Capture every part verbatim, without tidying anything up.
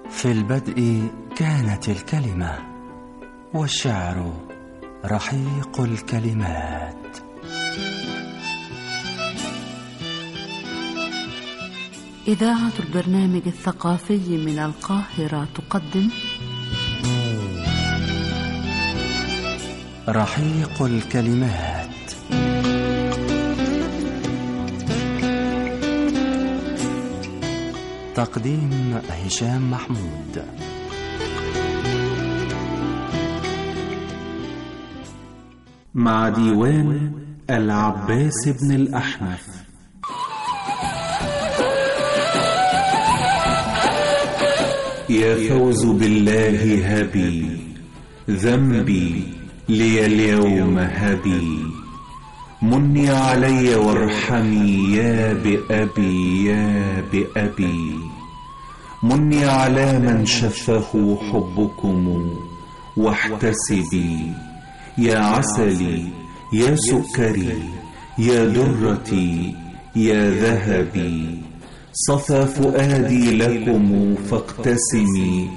في البدء كانت الكلمة، والشعر رحيق الكلمات. إذاعة البرنامج الثقافي من القاهرة تقدم رحيق الكلمات. تقديم هشام محمود. مع ديوان العباس بن الأحنف. يا فوز بالله هبي، ذنبي لي اليوم هبي، مني علي وارحمي يا بأبي يا بأبي، مني على من شفه حبكم واحتسبي، يا عسلي يا سكري يا درتي يا ذهبي، صفى فؤادي لكم فاقتسمي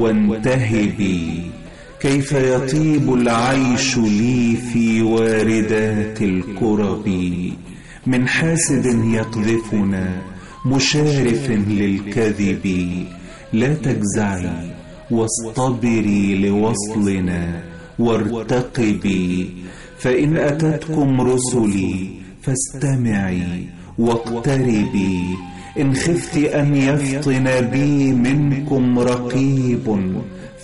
وانتهبي، كيف يطيب العيش لي في واردات الكرب، من حاسد يقذفنا مشارف للكذب، لا تجزعي واصطبري لوصلنا وارتقبي، فإن أتتكم رسلي فاستمعي واقتربي، إن خفت أن يفطن بي منكم رقيب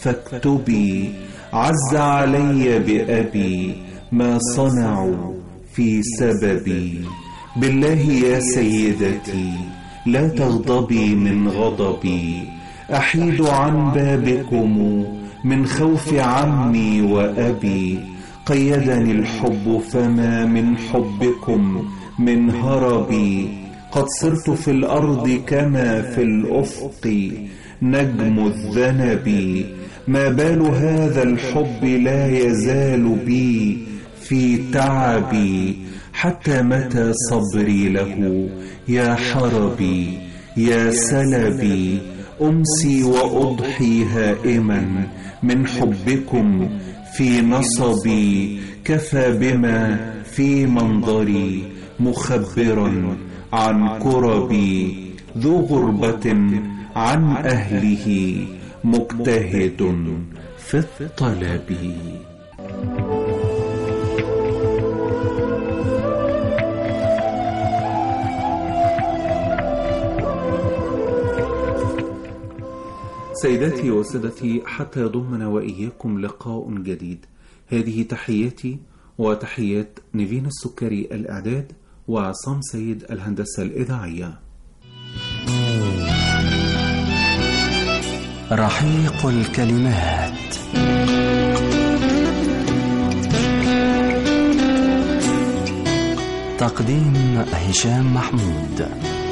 فاكتبي، عز علي بأبي ما صنعوا في سببي، بالله يا سيدتي لا تغضبي من غضبي، أحيد عن بابكم من خوف عمي وأبي، قيدني الحب فما من حبكم من هربي، قد صرت في الأرض كما في الأفق نجم الذنب، ما بال هذا الحب لا يزال بي في تعبي، حتى متى صبري له يا حربي يا سلبي، أمسي وأضحي هائما من حبكم في نصبي، كفى بما في منظري مخبرا عن كربي، ذو غربة عن أهله مجتهد في الطلب. سيداتي وسادتي، حتى يضمنا وإياكم لقاء جديد، هذه تحياتي وتحيات نيفين السكري الإعداد وعصام سيد الهندسة الإذاعية. رحيق الكلمات. تقديم هشام محمود.